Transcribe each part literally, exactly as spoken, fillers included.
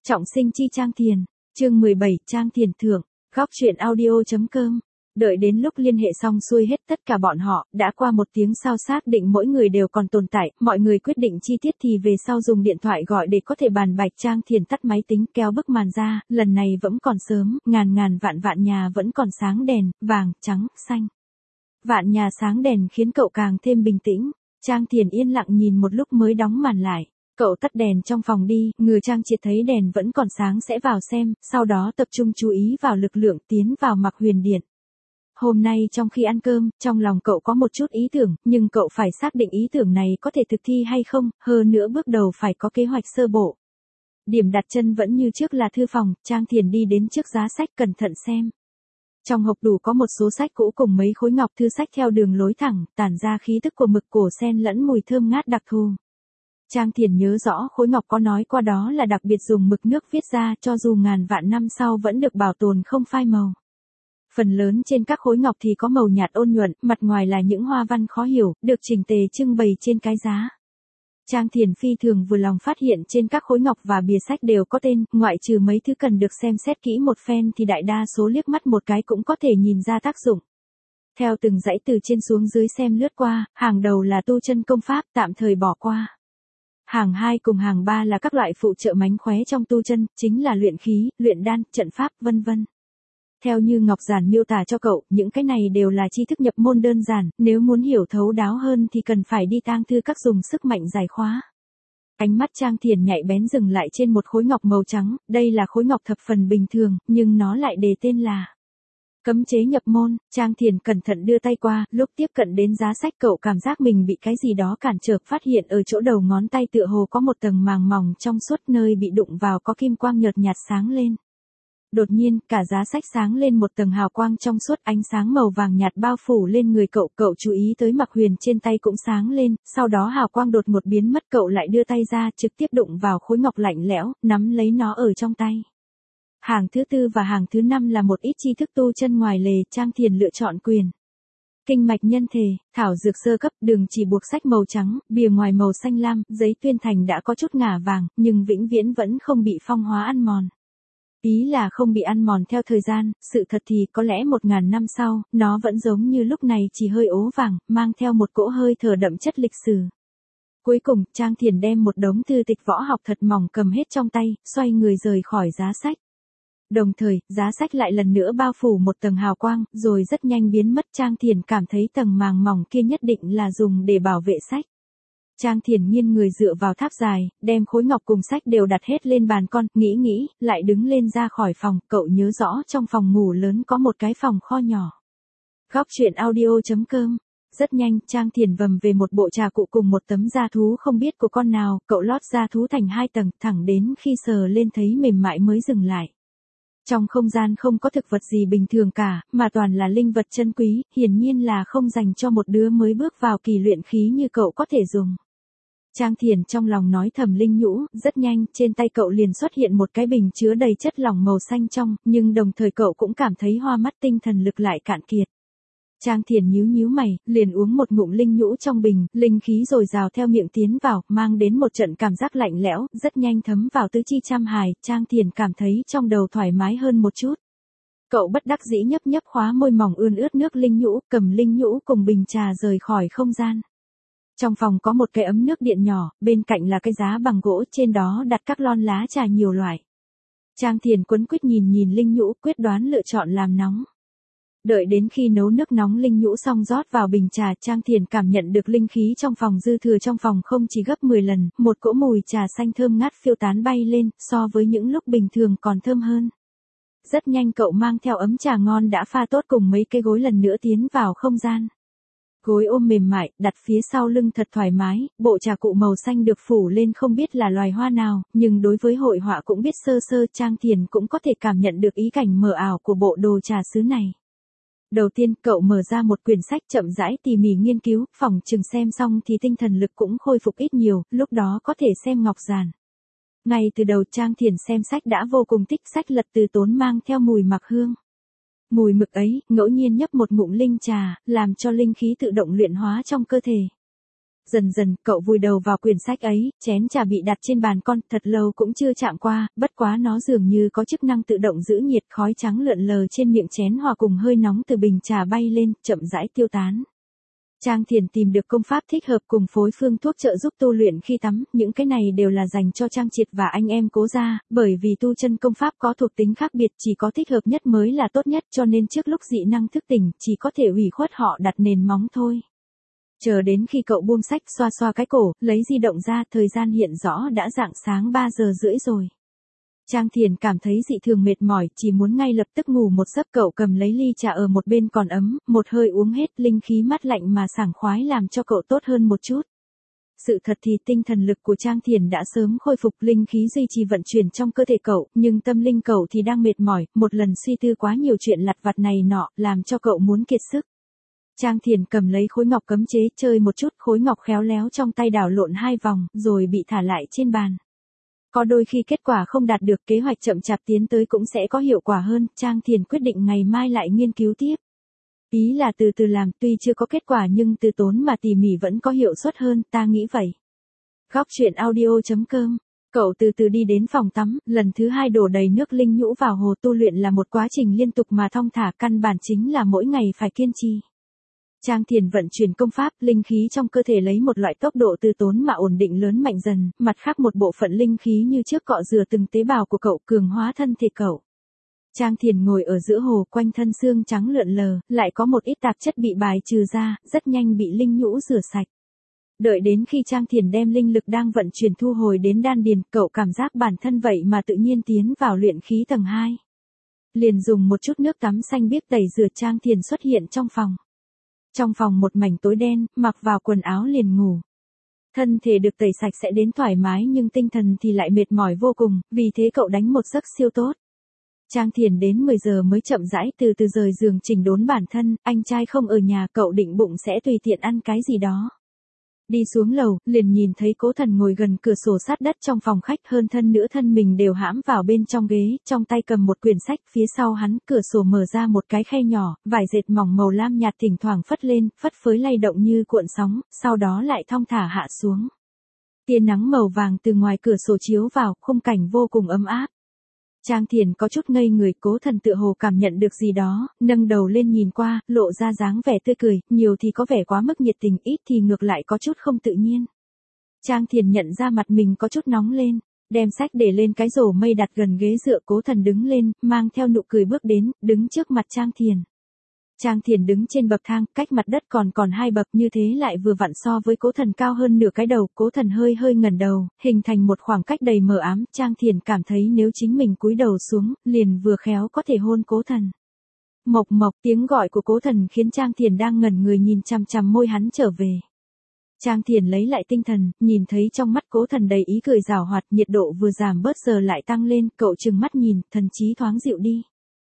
Trọng sinh chi Trang Thiền, chương mười bảy, Trang Thiền thưởng, góc truyện audio.com. Đợi đến lúc liên hệ xong xuôi hết tất cả bọn họ, đã qua một tiếng sau xác định mỗi người đều còn tồn tại, mọi người quyết định chi tiết thì về sau dùng điện thoại gọi để có thể bàn bạch. Trang Thiền tắt máy tính kéo bức màn ra, lần này vẫn còn sớm, ngàn ngàn vạn vạn nhà vẫn còn sáng đèn, vàng, trắng, xanh. Vạn nhà sáng đèn khiến cậu càng thêm bình tĩnh. Trang Thiền yên lặng nhìn một lúc mới đóng màn lại. Cậu tắt đèn trong phòng đi, ngừa Trang Triệt thấy đèn vẫn còn sáng sẽ vào xem, sau đó tập trung chú ý vào lực lượng tiến vào Mặc Huyền Điện. Hôm nay trong khi ăn cơm, trong lòng cậu có một chút ý tưởng, nhưng cậu phải xác định ý tưởng này có thể thực thi hay không, hơn nữa bước đầu phải có kế hoạch sơ bộ. Điểm đặt chân vẫn như trước là thư phòng, Trang Thiền đi đến trước giá sách cẩn thận xem. Trong hộp đủ có một số sách cũ cùng mấy khối ngọc thư sách theo đường lối thẳng, tản ra khí tức của mực cổ sen lẫn mùi thơm ngát đặc thù. Trang Thiền nhớ rõ khối ngọc có nói qua đó là đặc biệt dùng mực nước viết ra, cho dù ngàn vạn năm sau vẫn được bảo tồn không phai màu. Phần lớn trên các khối ngọc thì có màu nhạt ôn nhuận, mặt ngoài là những hoa văn khó hiểu, được chỉnh tề trưng bày trên cái giá. Trang Thiền phi thường vừa lòng phát hiện trên các khối ngọc và bìa sách đều có tên, ngoại trừ mấy thứ cần được xem xét kỹ một phen thì đại đa số liếc mắt một cái cũng có thể nhìn ra tác dụng. Theo từng dãy từ trên xuống dưới xem lướt qua, hàng đầu là tu chân công pháp, tạm thời bỏ qua. Hàng hai cùng hàng ba là các loại phụ trợ mánh khóe trong tu chân, chính là luyện khí, luyện đan, trận pháp, vân vân. Theo như Ngọc Giản miêu tả cho cậu, những cái này đều là tri thức nhập môn đơn giản, nếu muốn hiểu thấu đáo hơn thì cần phải đi tang thư các dùng sức mạnh giải khóa. Ánh mắt Trang Thiền nhạy bén dừng lại trên một khối ngọc màu trắng, đây là khối ngọc thập phần bình thường, nhưng nó lại đề tên là cấm chế nhập môn. Trang Thiền cẩn thận đưa tay qua, lúc tiếp cận đến giá sách cậu cảm giác mình bị cái gì đó cản trở, phát hiện ở chỗ đầu ngón tay tựa hồ có một tầng màng mỏng trong suốt, nơi bị đụng vào có kim quang nhợt nhạt sáng lên. Đột nhiên, cả giá sách sáng lên một tầng hào quang trong suốt, ánh sáng màu vàng nhạt bao phủ lên người cậu, cậu chú ý tới Mặc Huyền trên tay cũng sáng lên, sau đó hào quang đột ngột biến mất, cậu lại đưa tay ra, trực tiếp đụng vào khối ngọc lạnh lẽo, nắm lấy nó ở trong tay. Hàng thứ tư và hàng thứ năm là một ít tri thức tu chân ngoài lề, Trang Thiền lựa chọn quyền. Kinh mạch nhân thể, thảo dược sơ cấp, đường chỉ buộc sách màu trắng, bìa ngoài màu xanh lam, giấy tuyên thành đã có chút ngả vàng, nhưng vĩnh viễn vẫn không bị phong hóa ăn mòn. Ý là không bị ăn mòn theo thời gian, sự thật thì có lẽ một ngàn năm sau, nó vẫn giống như lúc này, chỉ hơi ố vàng, mang theo một cỗ hơi thở đậm chất lịch sử. Cuối cùng, Trang Thiền đem một đống thư tịch võ học thật mỏng cầm hết trong tay, xoay người rời khỏi giá sách. Đồng thời, giá sách lại lần nữa bao phủ một tầng hào quang, rồi rất nhanh biến mất. Trang Thiền cảm thấy tầng màng mỏng kia nhất định là dùng để bảo vệ sách. Trang Thiền nghiêng người dựa vào tháp dài, đem khối ngọc cùng sách đều đặt hết lên bàn con, nghĩ nghĩ, lại đứng lên ra khỏi phòng. Cậu nhớ rõ trong phòng ngủ lớn có một cái phòng kho nhỏ. Góc truyện audio.com. Rất nhanh, Trang Thiền vầm về một bộ trà cụ cùng một tấm da thú không biết của con nào, cậu lót da thú thành hai tầng, thẳng đến khi sờ lên thấy mềm mại mới dừng lại. Trong không gian không có thực vật gì bình thường cả, mà toàn là linh vật chân quý, hiển nhiên là không dành cho một đứa mới bước vào kỳ luyện khí như cậu có thể dùng. Trang Thiền trong lòng nói thầm linh nhũ, rất nhanh, trên tay cậu liền xuất hiện một cái bình chứa đầy chất lỏng màu xanh trong, nhưng đồng thời cậu cũng cảm thấy hoa mắt, tinh thần lực lại cạn kiệt. Trang Thiền nhíu nhíu mày, liền uống một ngụm linh nhũ trong bình, linh khí dồi dào theo miệng tiến vào, mang đến một trận cảm giác lạnh lẽo, rất nhanh thấm vào tứ chi trăm hài. Trang Thiền cảm thấy trong đầu thoải mái hơn một chút. Cậu bất đắc dĩ nhấp nhấp khóa môi mỏng ươn ướt nước linh nhũ, cầm linh nhũ cùng bình trà rời khỏi không gian. Trong phòng có một cái ấm nước điện nhỏ, bên cạnh là cái giá bằng gỗ, trên đó đặt các lon lá trà nhiều loại. Trang Thiền quấn quýt nhìn nhìn linh nhũ, quyết đoán lựa chọn làm nóng. Đợi đến khi nấu nước nóng linh nhũ xong rót vào bình trà, Trang Thiền cảm nhận được linh khí trong phòng dư thừa trong phòng không chỉ gấp mười lần, một cỗ mùi trà xanh thơm ngát phiêu tán bay lên, so với những lúc bình thường còn thơm hơn. Rất nhanh cậu mang theo ấm trà ngon đã pha tốt cùng mấy cây gối lần nữa tiến vào không gian. Gối ôm mềm mại, đặt phía sau lưng thật thoải mái, bộ trà cụ màu xanh được phủ lên không biết là loài hoa nào, nhưng đối với hội họa cũng biết sơ sơ. Trang Thiền cũng có thể cảm nhận được ý cảnh mờ ảo của bộ đồ trà sứ này. Đầu tiên, cậu mở ra một quyển sách chậm rãi tỉ mỉ nghiên cứu, phỏng chừng xem xong thì tinh thần lực cũng khôi phục ít nhiều, lúc đó có thể xem Ngọc Giản. Ngay từ đầu Trang Thiền xem sách đã vô cùng thích, sách lật từ tốn mang theo mùi mặc hương. Mùi mực ấy, ngẫu nhiên nhấp một ngụm linh trà, làm cho linh khí tự động luyện hóa trong cơ thể. Dần dần, cậu vùi đầu vào quyển sách ấy, chén trà bị đặt trên bàn con, thật lâu cũng chưa chạm qua, bất quá nó dường như có chức năng tự động giữ nhiệt, khói trắng lượn lờ trên miệng chén hòa cùng hơi nóng từ bình trà bay lên, chậm rãi tiêu tán. Trang Thiền tìm được công pháp thích hợp cùng phối phương thuốc trợ giúp tu luyện khi tắm, những cái này đều là dành cho Trang Triệt và anh em Cố gia, bởi vì tu chân công pháp có thuộc tính khác biệt, chỉ có thích hợp nhất mới là tốt nhất, cho nên trước lúc dị năng thức tỉnh, chỉ có thể ủy khuất họ đặt nền móng thôi. Chờ đến khi cậu buông sách, xoa xoa cái cổ, lấy di động ra, thời gian hiện rõ đã rạng sáng ba giờ rưỡi rồi. Trang Thiền cảm thấy dị thường mệt mỏi, chỉ muốn ngay lập tức ngủ một giấc. Cậu cầm lấy ly trà ở một bên còn ấm, một hơi uống hết, linh khí mát lạnh mà sảng khoái làm cho cậu tốt hơn một chút. Sự thật thì tinh thần lực của Trang Thiền đã sớm khôi phục, linh khí duy trì vận chuyển trong cơ thể cậu, nhưng tâm linh cậu thì đang mệt mỏi, một lần suy tư quá nhiều chuyện lặt vặt này nọ, làm cho cậu muốn kiệt sức. Trang Thiền cầm lấy khối ngọc cấm chế, chơi một chút, khối ngọc khéo léo trong tay đảo lộn hai vòng, rồi bị thả lại trên bàn. Có đôi khi kết quả không đạt được, kế hoạch chậm chạp tiến tới cũng sẽ có hiệu quả hơn, Trang Thiền quyết định ngày mai lại nghiên cứu tiếp. Ý là từ từ làm, tuy chưa có kết quả nhưng từ tốn mà tỉ mỉ vẫn có hiệu suất hơn, ta nghĩ vậy. Góc truyện audio chấm com. Cậu từ từ đi đến phòng tắm, lần thứ hai đổ đầy nước linh nhũ vào hồ. Tu luyện là một quá trình liên tục mà thong thả, căn bản chính là mỗi ngày phải kiên trì. Trang Thiền vận chuyển công pháp, linh khí trong cơ thể lấy một loại tốc độ từ tốn mà ổn định lớn mạnh dần, mặt khác một bộ phận linh khí như trước cọ rửa từng tế bào của cậu, cường hóa thân thể cậu. Trang Thiền ngồi ở giữa hồ, quanh thân xương trắng lượn lờ, lại có một ít tạp chất bị bài trừ ra, rất nhanh bị linh nhũ rửa sạch. Đợi đến khi Trang Thiền đem linh lực đang vận chuyển thu hồi đến đan điền, cậu cảm giác bản thân vậy mà tự nhiên tiến vào luyện khí tầng hai. Liền dùng một chút nước tắm xanh biếc tẩy rửa, Trang Thiền xuất hiện trong phòng. Trong phòng một mảnh tối đen, mặc vào quần áo liền ngủ. Thân thể được tẩy sạch sẽ đến thoải mái nhưng tinh thần thì lại mệt mỏi vô cùng, vì thế cậu đánh một giấc siêu tốt. Trang Thiền đến mười giờ mới chậm rãi từ từ rời giường chỉnh đốn bản thân, anh trai không ở nhà, cậu định bụng sẽ tùy tiện ăn cái gì đó. Đi xuống lầu, liền nhìn thấy Cố Thần ngồi gần cửa sổ sát đất trong phòng khách, hơn thân nữa thân mình đều hãm vào bên trong ghế, trong tay cầm một quyển sách, phía sau hắn, cửa sổ mở ra một cái khe nhỏ, vải dệt mỏng màu lam nhạt thỉnh thoảng phất lên, phất phới lay động như cuộn sóng, sau đó lại thong thả hạ xuống. Tia nắng màu vàng từ ngoài cửa sổ chiếu vào, khung cảnh vô cùng ấm áp. Trang Thiền có chút ngây người, Cố Thần tựa hồ cảm nhận được gì đó, nâng đầu lên nhìn qua, lộ ra dáng vẻ tươi cười, nhiều thì có vẻ quá mức nhiệt tình, ít thì ngược lại có chút không tự nhiên. Trang Thiền nhận ra mặt mình có chút nóng lên, đem sách để lên cái rổ mây đặt gần ghế dựa. Cố Thần đứng lên, mang theo nụ cười bước đến, đứng trước mặt Trang Thiền. Trang Thiền đứng trên bậc thang, cách mặt đất còn còn hai bậc, như thế lại vừa vặn so với Cố Thần cao hơn nửa cái đầu. Cố Thần hơi hơi ngẩng đầu, hình thành một khoảng cách đầy mờ ám. Trang Thiền cảm thấy nếu chính mình cúi đầu xuống, liền vừa khéo có thể hôn Cố Thần. Mộc Mộc, tiếng gọi của Cố Thần khiến Trang Thiền đang ngẩn người nhìn chằm chằm môi hắn trở về. Trang Thiền lấy lại tinh thần, nhìn thấy trong mắt Cố Thần đầy ý cười giảo hoạt, nhiệt độ vừa giảm bớt giờ lại tăng lên, cậu trừng mắt nhìn, thần trí thoáng dịu đi.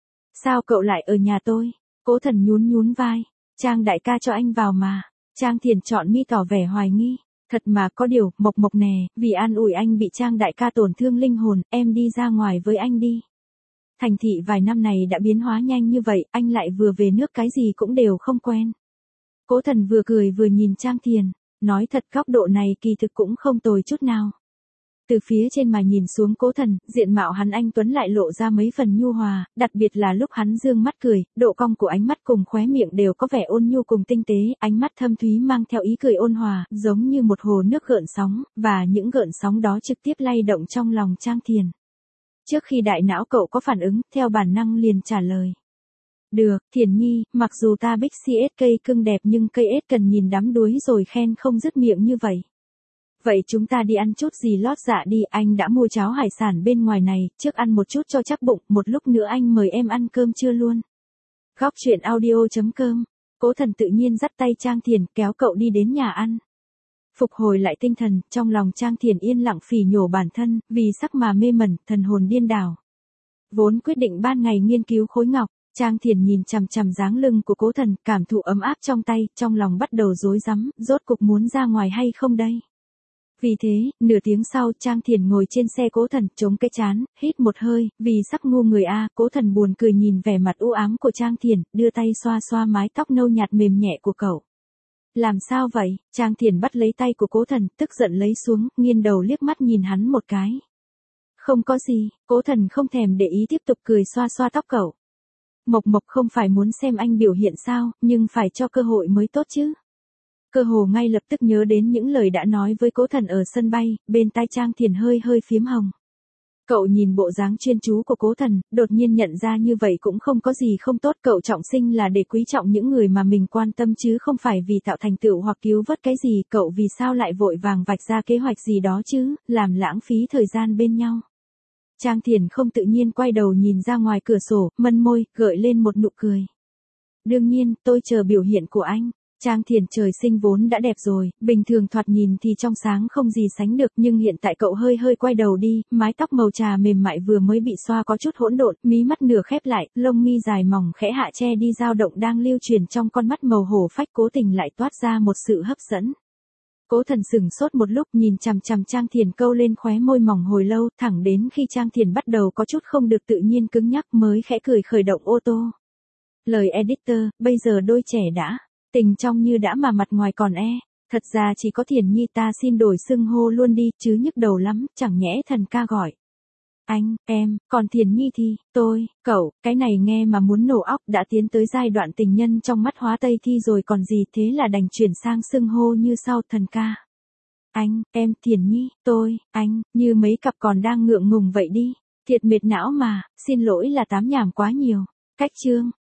Sao cậu lại ở nhà tôi? Cố Thần nhún nhún vai, Trang đại ca cho anh vào mà. Trang Thiền chọn mi tỏ vẻ hoài nghi, thật mà có điều, Mộc Mộc nè, vì an ủi anh bị Trang đại ca tổn thương linh hồn, em đi ra ngoài với anh đi. Thành thị vài năm này đã biến hóa nhanh như vậy, anh lại vừa về nước cái gì cũng đều không quen. Cố Thần vừa cười vừa nhìn Trang Thiền, nói thật góc độ này kỳ thực cũng không tồi chút nào. Từ phía trên mà nhìn xuống Cố Thần, diện mạo hắn anh tuấn lại lộ ra mấy phần nhu hòa, đặc biệt là lúc hắn dương mắt cười, độ cong của ánh mắt cùng khóe miệng đều có vẻ ôn nhu cùng tinh tế, ánh mắt thâm thúy mang theo ý cười ôn hòa, giống như một hồ nước gợn sóng, và những gợn sóng đó trực tiếp lay động trong lòng Trang Thiền. Trước khi đại não cậu có phản ứng, theo bản năng liền trả lời. Được, Thiền Nhi, mặc dù ta bích xê ét cây cưng đẹp nhưng cây ếch cần nhìn đắm đuối rồi khen không dứt miệng như vậy. Vậy chúng ta đi ăn chút gì lót dạ đi, anh đã mua cháo hải sản bên ngoài này, trước ăn một chút cho chắc bụng, một lúc nữa anh mời em ăn cơm trưa luôn. Góc truyện audio chấm com. Cố Thần tự nhiên dắt tay Trang Thiền, kéo cậu đi đến nhà ăn. Phục hồi lại tinh thần, trong lòng Trang Thiền yên lặng phỉ nhổ bản thân, vì sắc mà mê mẩn, thần hồn điên đảo. Vốn quyết định ban ngày nghiên cứu khối ngọc, Trang Thiền nhìn chằm chằm dáng lưng của Cố Thần, cảm thụ ấm áp trong tay, trong lòng bắt đầu rối rắm, rốt cục muốn ra ngoài hay không đây? Vì thế, nửa tiếng sau, Trang Thiền ngồi trên xe Cố Thần, chống cái chán, hít một hơi, vì sắp ngu người a. Cố Thần buồn cười nhìn vẻ mặt u ám của Trang Thiền, đưa tay xoa xoa mái tóc nâu nhạt mềm nhẹ của cậu. Làm sao vậy? Trang Thiền bắt lấy tay của Cố Thần, tức giận lấy xuống, nghiêng đầu liếc mắt nhìn hắn một cái. Không có gì, Cố Thần không thèm để ý tiếp tục cười xoa xoa tóc cậu. Mộc Mộc không phải muốn xem anh biểu hiện sao, nhưng phải cho cơ hội mới tốt chứ. Cơ hồ ngay lập tức nhớ đến những lời đã nói với Cố Thần ở sân bay, bên tai Trang Thiền hơi hơi phím hồng. Cậu nhìn bộ dáng chuyên chú của Cố Thần, đột nhiên nhận ra như vậy cũng không có gì không tốt. Cậu trọng sinh là để quý trọng những người mà mình quan tâm chứ không phải vì tạo thành tựu hoặc cứu vớt cái gì. Cậu vì sao lại vội vàng vạch ra kế hoạch gì đó chứ, làm lãng phí thời gian bên nhau. Trang Thiền không tự nhiên quay đầu nhìn ra ngoài cửa sổ, mân môi, gợi lên một nụ cười. Đương nhiên, tôi chờ biểu hiện của anh. Trang Thiền trời sinh vốn đã đẹp rồi, bình thường thoạt nhìn thì trong sáng không gì sánh được, nhưng hiện tại cậu hơi hơi quay đầu đi, mái tóc màu trà mềm mại vừa mới bị xoa có chút hỗn độn, mí mắt nửa khép lại, lông mi dài mỏng khẽ hạ che đi dao động đang lưu truyền trong con mắt màu hổ phách cố tình lại toát ra một sự hấp dẫn. Cố Thần sững sốt một lúc nhìn chằm chằm Trang Thiền câu lên khóe môi mỏng hồi lâu, thẳng đến khi Trang Thiền bắt đầu có chút không được tự nhiên cứng nhắc mới khẽ cười khởi động ô tô. Lời editor, bây giờ đôi trẻ đã tình trong như đã mà mặt ngoài còn e, thật ra chỉ có Thiền Nhi ta xin đổi xưng hô luôn đi, chứ nhức đầu lắm, chẳng nhẽ Thần ca gọi. Anh, em, còn Thiền Nhi thì, tôi, cậu, cái này nghe mà muốn nổ óc, đã tiến tới giai đoạn tình nhân trong mắt hóa Tây Thi rồi còn gì, thế là đành chuyển sang xưng hô như sau, Thần ca. Anh, em, Thiền Nhi, tôi, anh, như mấy cặp còn đang ngượng ngùng vậy đi, thiệt mệt não mà, xin lỗi là tám nhảm quá nhiều. Cách chương